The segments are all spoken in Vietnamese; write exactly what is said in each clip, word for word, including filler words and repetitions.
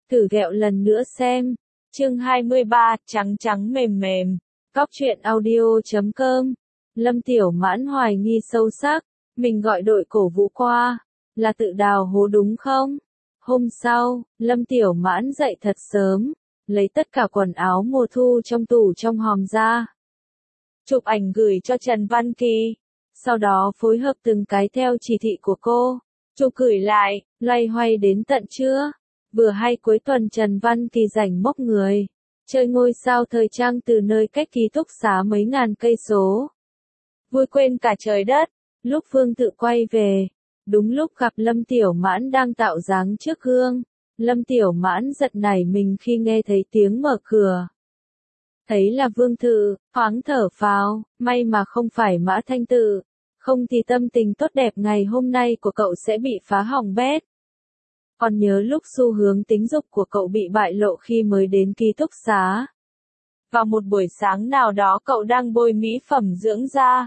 Thử ghẹo lần nữa xem. Chương hai mươi ba, trắng trắng mềm mềm. Cóc truyện audio chấm com. Lâm Tiểu Mãn hoài nghi sâu sắc, mình gọi đội cổ vũ qua, là tự đào hố đúng không? Hôm sau, Lâm Tiểu Mãn dậy thật sớm, lấy tất cả quần áo mùa thu trong tủ trong hòm ra. Chụp ảnh gửi cho Trần Văn Kỳ, sau đó phối hợp từng cái theo chỉ thị của cô. Chụp gửi lại, loay hoay đến tận trưa. Vừa hay cuối tuần Trần Văn Kỳ rảnh mốc người, chơi ngôi sao thời trang từ nơi cách ký túc xá mấy ngàn cây số. Vui quên cả trời đất, lúc Phương Tự quay về, đúng lúc gặp Lâm Tiểu Mãn đang tạo dáng trước gương. Lâm Tiểu Mãn giật nảy mình khi nghe thấy tiếng mở cửa. Thấy là Vương Tự, thoáng thở phào, may mà không phải Mã Thanh Tự, không thì tâm tình tốt đẹp ngày hôm nay của cậu sẽ bị phá hỏng bét. Còn nhớ lúc xu hướng tính dục của cậu bị bại lộ khi mới đến ký túc xá. Vào một buổi sáng nào đó cậu đang bôi mỹ phẩm dưỡng da.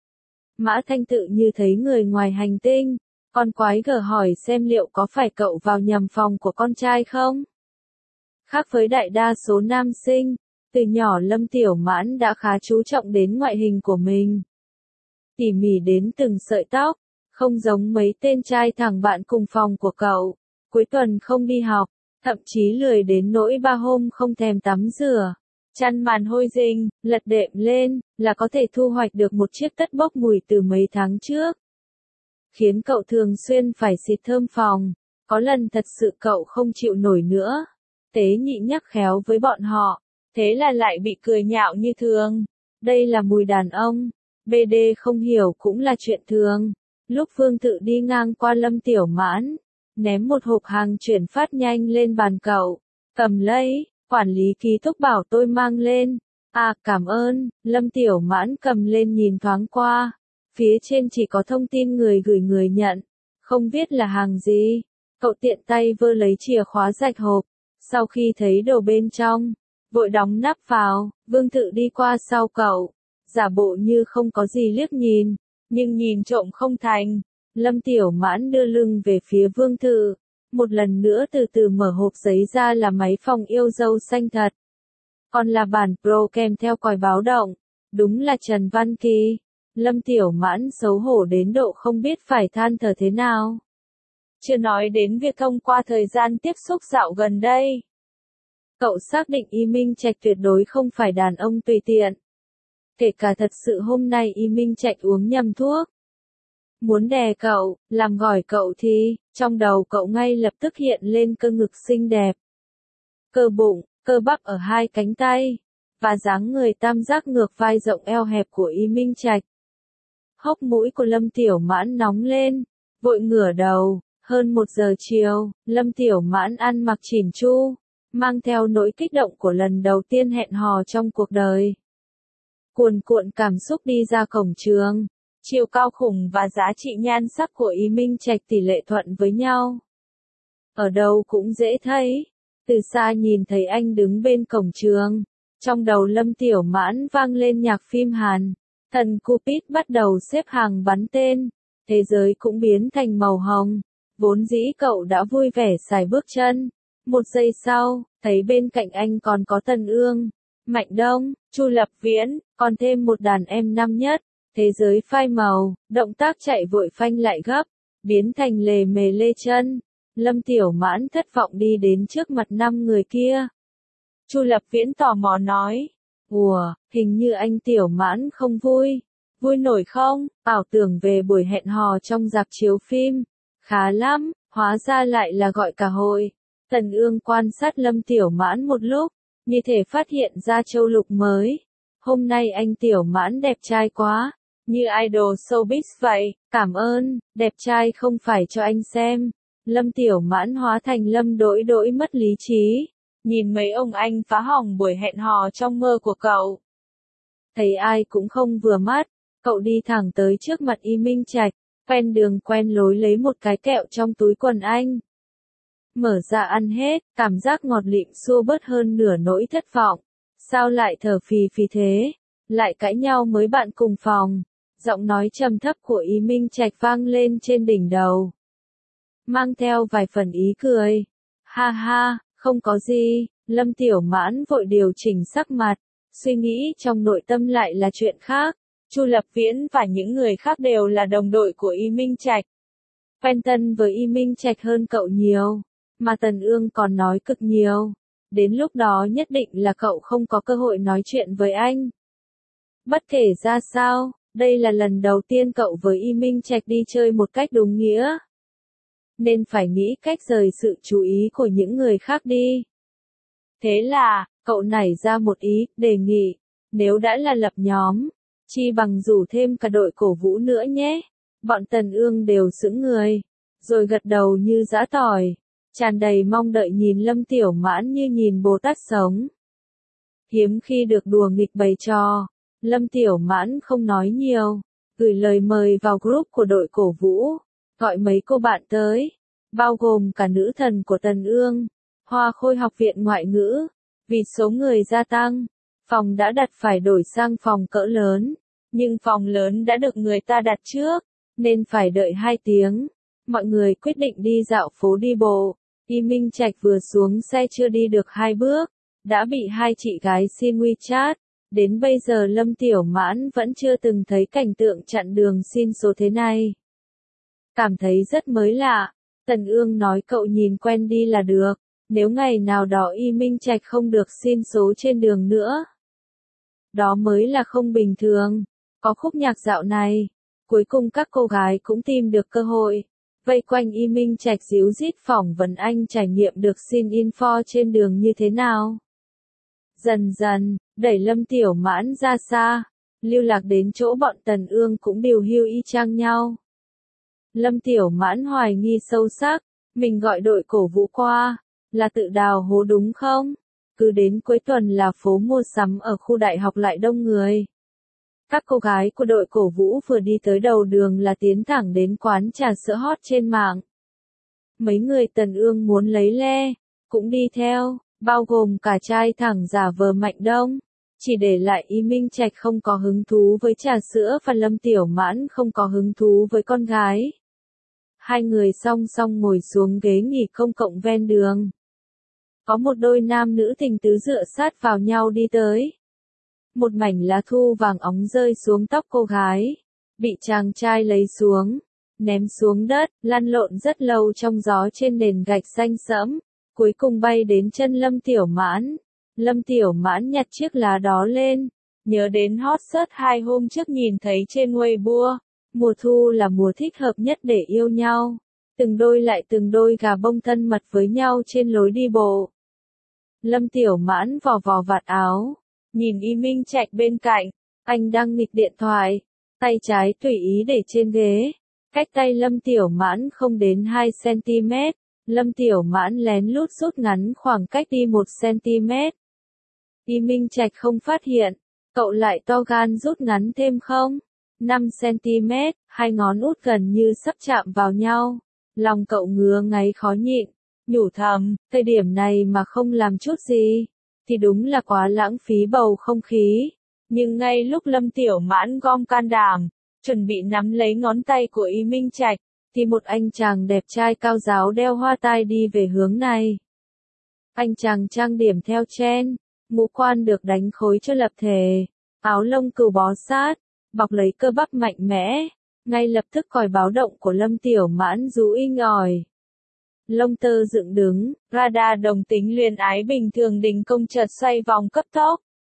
Mã Thanh Tự như thấy người ngoài hành tinh, con quái gở hỏi xem liệu có phải cậu vào nhầm phòng của con trai không? Khác với đại đa số nam sinh, từ nhỏ Lâm Tiểu Mãn đã khá chú trọng đến ngoại hình của mình. Tỉ mỉ đến từng sợi tóc, không giống mấy tên trai thẳng bạn cùng phòng của cậu. Cuối tuần không đi học, thậm chí lười đến nỗi ba hôm không thèm tắm rửa. Chăn màn hôi rình, lật đệm lên, là có thể thu hoạch được một chiếc tất bốc mùi từ mấy tháng trước. Khiến cậu thường xuyên phải xịt thơm phòng, có lần thật sự cậu không chịu nổi nữa. Tế nhị nhắc khéo với bọn họ, thế là lại bị cười nhạo như thường. Đây là mùi đàn ông, bê đê không hiểu cũng là chuyện thường. Lúc Phương Tự đi ngang qua Lâm Tiểu Mãn, ném một hộp hàng chuyển phát nhanh lên bàn cậu, cầm lấy, quản lý ký túc bảo tôi mang lên. À cảm ơn, Lâm Tiểu Mãn cầm lên nhìn thoáng qua, phía trên chỉ có thông tin người gửi người nhận, không biết là hàng gì. Cậu tiện tay vơ lấy chìa khóa rạch hộp, sau khi thấy đồ bên trong, vội đóng nắp vào. Vương Tự đi qua sau cậu, giả bộ như không có gì liếc nhìn, nhưng nhìn trộm không thành. Lâm Tiểu Mãn đưa lưng về phía Vương Tự, một lần nữa từ từ mở hộp giấy ra là máy phòng yêu dâu xanh thật. Còn là bản Pro kèm theo còi báo động, đúng là Trần Văn Kỳ. Lâm Tiểu Mãn xấu hổ đến độ không biết phải than thở thế nào. Chưa nói đến việc thông qua thời gian tiếp xúc dạo gần đây. Cậu xác định Y Minh Trạch tuyệt đối không phải đàn ông tùy tiện. Kể cả thật sự hôm nay Y Minh Trạch uống nhầm thuốc. Muốn đè cậu, làm gỏi cậu thì, trong đầu cậu ngay lập tức hiện lên cơ ngực xinh đẹp. Cơ bụng, cơ bắp ở hai cánh tay, và dáng người tam giác ngược vai rộng eo hẹp của Y Minh Trạch. Hốc mũi của Lâm Tiểu Mãn nóng lên, vội ngửa đầu. Hơn một giờ chiều, Lâm Tiểu Mãn ăn mặc chỉn chu, mang theo nỗi kích động của lần đầu tiên hẹn hò trong cuộc đời. Cuồn cuộn cảm xúc đi ra cổng trường. Chiều cao khủng và giá trị nhan sắc của Y Minh Trạch tỷ lệ thuận với nhau. Ở đâu cũng dễ thấy. Từ xa nhìn thấy anh đứng bên cổng trường. Trong đầu Lâm Tiểu Mãn vang lên nhạc phim Hàn. Thần Cupid bắt đầu xếp hàng bắn tên. Thế giới cũng biến thành màu hồng. Vốn dĩ cậu đã vui vẻ xài bước chân. Một giây sau, thấy bên cạnh anh còn có Tần Ương, Mạnh Đông, Chu Lập Viễn, còn thêm một đàn em năm nhất. Thế giới phai màu, động tác chạy vội phanh lại gấp, biến thành lề mề lê chân. Lâm Tiểu Mãn thất vọng đi đến trước mặt năm người kia. Chu Lập Viễn tò mò nói, ủa, hình như anh Tiểu Mãn không vui. Vui nổi không? Ảo tưởng về buổi hẹn hò trong rạp chiếu phim. Khá lắm, hóa ra lại là gọi cả hội. Tần Ương quan sát Lâm Tiểu Mãn một lúc, như thể phát hiện ra châu lục mới. Hôm nay anh Tiểu Mãn đẹp trai quá. Như idol showbiz vậy, cảm ơn, đẹp trai không phải cho anh xem. Lâm Tiểu Mãn hóa thành Lâm Đỗi Đỗi mất lý trí. Nhìn mấy ông anh phá hỏng buổi hẹn hò trong mơ của cậu. Thấy ai cũng không vừa mắt, cậu đi thẳng tới trước mặt Y Minh Trạch, quen đường quen lối lấy một cái kẹo trong túi quần anh. Mở ra ăn hết, cảm giác ngọt lịm xua bớt hơn nửa nỗi thất vọng. Sao lại thở phì phì thế? Lại cãi nhau mới bạn cùng phòng. Giọng nói trầm thấp của Y Minh Trạch vang lên trên đỉnh đầu. Mang theo vài phần ý cười. Ha ha, Không có gì, Lâm Tiểu Mãn vội điều chỉnh sắc mặt, suy nghĩ trong nội tâm lại là chuyện khác. Chu Lập Viễn và những người khác đều là đồng đội của Y Minh Trạch. Quen thân với Y Minh Trạch hơn cậu nhiều, mà Tần Ương còn nói cực nhiều. Đến lúc đó nhất định là cậu không có cơ hội nói chuyện với anh. Bất kể ra sao, đây là lần đầu tiên cậu với Y Minh Trạch đi chơi một cách đúng nghĩa. Nên phải nghĩ cách rời sự chú ý của những người khác đi. Thế là, cậu nảy ra một ý, đề nghị, nếu đã là lập nhóm, chi bằng rủ thêm cả đội cổ vũ nữa nhé. Bọn Tần Ương đều sững người, rồi gật đầu như giã tỏi, tràn đầy mong đợi nhìn Lâm Tiểu Mãn như nhìn Bồ Tát sống. Hiếm khi được đùa nghịch bày trò, Lâm Tiểu Mãn không nói nhiều, gửi lời mời vào group của đội cổ vũ, gọi mấy cô bạn tới, bao gồm cả nữ thần của Tần Ương, Hoa Khôi học viện ngoại ngữ. Vì số người gia tăng, phòng đã đặt phải đổi sang phòng cỡ lớn, nhưng phòng lớn đã được người ta đặt trước, nên phải đợi hai tiếng. Mọi người quyết định đi dạo phố đi bộ. Y Minh Trạch vừa xuống xe chưa đi được hai bước, đã bị hai chị gái xin WeChat. Đến bây giờ Lâm Tiểu Mãn vẫn chưa từng thấy cảnh tượng chặn đường xin số thế này. Cảm thấy rất mới lạ, Tần Ương nói cậu nhìn quen đi là được, nếu ngày nào đó Y Minh Trạch không được xin số trên đường nữa. Đó mới là không bình thường, có khúc nhạc dạo này. Cuối cùng các cô gái cũng tìm được cơ hội, vây quanh Y Minh Trạch díu dít phỏng vấn anh trải nghiệm được xin info trên đường như thế nào. Dần dần, đẩy Lâm Tiểu Mãn ra xa, lưu lạc đến chỗ bọn Tần Ương cũng điều hưu y chang nhau. Lâm Tiểu Mãn hoài nghi sâu sắc, mình gọi đội cổ vũ qua, là tự đào hố đúng không? Cứ đến cuối tuần là phố mua sắm ở khu đại học lại đông người. Các cô gái của đội cổ vũ vừa đi tới đầu đường là tiến thẳng đến quán trà sữa hot trên mạng. Mấy người Tần Ương muốn lấy le, cũng đi theo, bao gồm cả trai thẳng giả vờ Mạnh Đông. Chỉ để lại Y Minh Trạch không có hứng thú với trà sữa và Lâm Tiểu Mãn không có hứng thú với con gái. Hai người song song ngồi xuống ghế nghỉ công cộng ven đường. Có một đôi nam nữ tình tứ dựa sát vào nhau đi tới. Một mảnh lá thu vàng óng rơi xuống tóc cô gái, bị chàng trai lấy xuống, ném xuống đất, lăn lộn rất lâu trong gió trên nền gạch xanh sẫm, cuối cùng bay đến chân Lâm Tiểu Mãn. Lâm Tiểu Mãn nhặt chiếc lá đó lên, nhớ đến hot search hai hôm trước nhìn thấy trên Weibo, mùa thu là mùa thích hợp nhất để yêu nhau, từng đôi lại từng đôi gà bông thân mật với nhau trên lối đi bộ. Lâm Tiểu Mãn vò vò vạt áo, nhìn Y Minh Trạch bên cạnh, anh đang nghịch điện thoại, tay trái tùy ý để trên ghế, cách tay Lâm Tiểu Mãn không đến hai xăng-ti-mét, Lâm Tiểu Mãn lén lút rút ngắn khoảng cách đi một xăng-ti-mét. Y Minh Trạch không phát hiện, cậu lại to gan rút ngắn thêm không? năm xăng-ti-mét, hai ngón út gần như sắp chạm vào nhau, lòng cậu ngứa ngáy khó nhịn, nhủ thầm, thời điểm này mà không làm chút gì, thì đúng là quá lãng phí bầu không khí. Nhưng ngay lúc Lâm Tiểu Mãn gom can đảm, chuẩn bị nắm lấy ngón tay của Y Minh Trạch, thì một anh chàng đẹp trai cao ráo đeo hoa tai đi về hướng này. Anh chàng trang điểm theo trend, ngũ quan được đánh khối cho lập thể, áo lông cừu bó sát, bọc lấy cơ bắp mạnh mẽ, ngay lập tức còi báo động của Lâm Tiểu Mãn rú inh ỏi. Lông tơ dựng đứng, radar đồng tính luyến ái bình thường đình công chợt xoay vòng cấp tốc.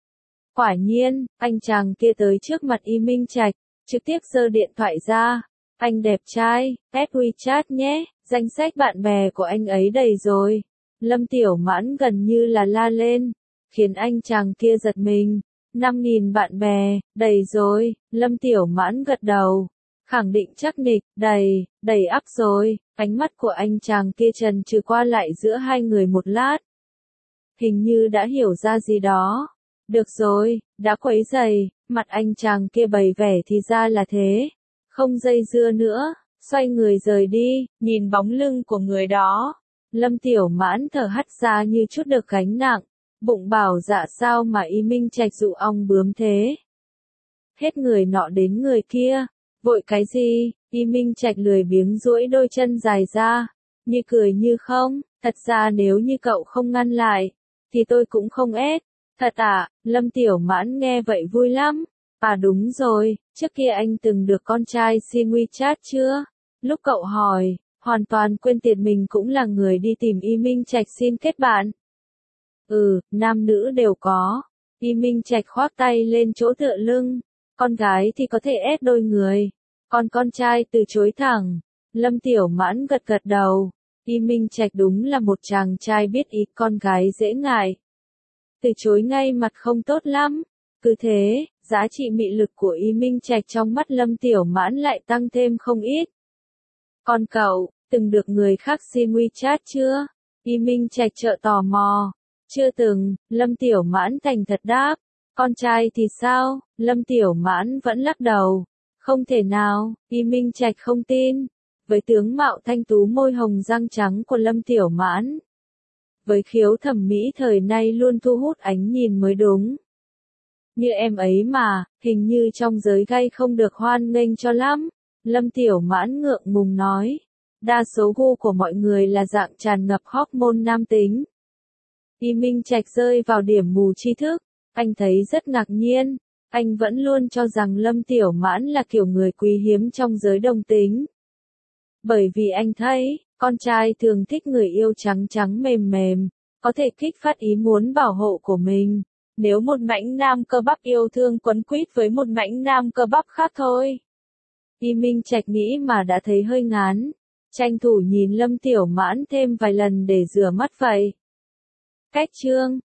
Quả nhiên, anh chàng kia tới trước mặt Y Minh Trạch, trực tiếp giơ điện thoại ra. Anh đẹp trai, add WeChat nhé, danh sách bạn bè của anh ấy đầy rồi. Lâm Tiểu Mãn gần như là la lên, khiến anh chàng kia giật mình. năm nghìn bạn bè, đầy rồi, Lâm Tiểu Mãn gật đầu, khẳng định chắc nịch, đầy, đầy ắp rồi. Ánh mắt của anh chàng kia trần trừ qua lại giữa hai người một lát. Hình như đã hiểu ra gì đó. Được rồi, đã quấy rầy, mặt anh chàng kia bày vẻ thì ra là thế. Không dây dưa nữa, xoay người rời đi, nhìn bóng lưng của người đó. Lâm Tiểu Mãn thở hắt ra như chút được gánh nặng, bụng bảo dạ sao mà Y Minh Trạch dụ ong bướm thế. Hết người nọ đến người kia, vội cái gì, Y Minh Trạch lười biếng duỗi đôi chân dài ra, như cười như không, Thật ra nếu như cậu không ngăn lại, thì tôi cũng không ép. Thật à, Lâm Tiểu Mãn nghe vậy vui lắm. À đúng rồi, trước kia anh từng được con trai xin WeChat chưa? Lúc cậu hỏi, hoàn toàn quên tiệt mình cũng là người đi tìm Y Minh Trạch xin kết bạn. Ừ, nam nữ đều có. Y Minh Trạch khoác tay lên chỗ tựa lưng. Con gái thì có thể ép đôi người. Còn con trai từ chối thẳng. Lâm Tiểu Mãn gật gật đầu. Y Minh Trạch đúng là một chàng trai biết ý, con gái dễ ngại. Từ chối ngay mặt không tốt lắm. Cứ thế, giá trị mị lực của Y Minh Trạch trong mắt Lâm Tiểu Mãn lại tăng thêm không ít. Còn cậu, từng được người khác xin WeChat chưa? Y Minh Trạch trợ tò mò. Chưa từng, Lâm Tiểu Mãn thành thật đáp. Con trai thì sao? Lâm Tiểu Mãn vẫn lắc đầu. Không thể nào, Y Minh Trạch không tin. Với tướng mạo thanh tú môi hồng răng trắng của Lâm Tiểu Mãn, với khiếu thẩm mỹ thời nay luôn thu hút ánh nhìn mới đúng. Như em ấy mà, hình như trong giới gay không được hoan nghênh cho lắm. Lâm Tiểu Mãn ngượng ngùng nói. Đa số gu của mọi người là dạng tràn ngập hormone nam tính. Y Minh Trạch rơi vào điểm mù tri thức. Anh thấy rất ngạc nhiên. Anh vẫn luôn cho rằng Lâm Tiểu Mãn là kiểu người quý hiếm trong giới đồng tính. Bởi vì anh thấy, con trai thường thích người yêu trắng trắng mềm mềm, có thể kích phát ý muốn bảo hộ của mình. Nếu một mãnh nam cơ bắp yêu thương quấn quýt với một mãnh nam cơ bắp khác thôi. Y Minh Trạch nghĩ mà đã thấy hơi ngán. Tranh thủ nhìn Lâm Tiểu Mãn thêm vài lần để rửa mắt vậy. Cách chương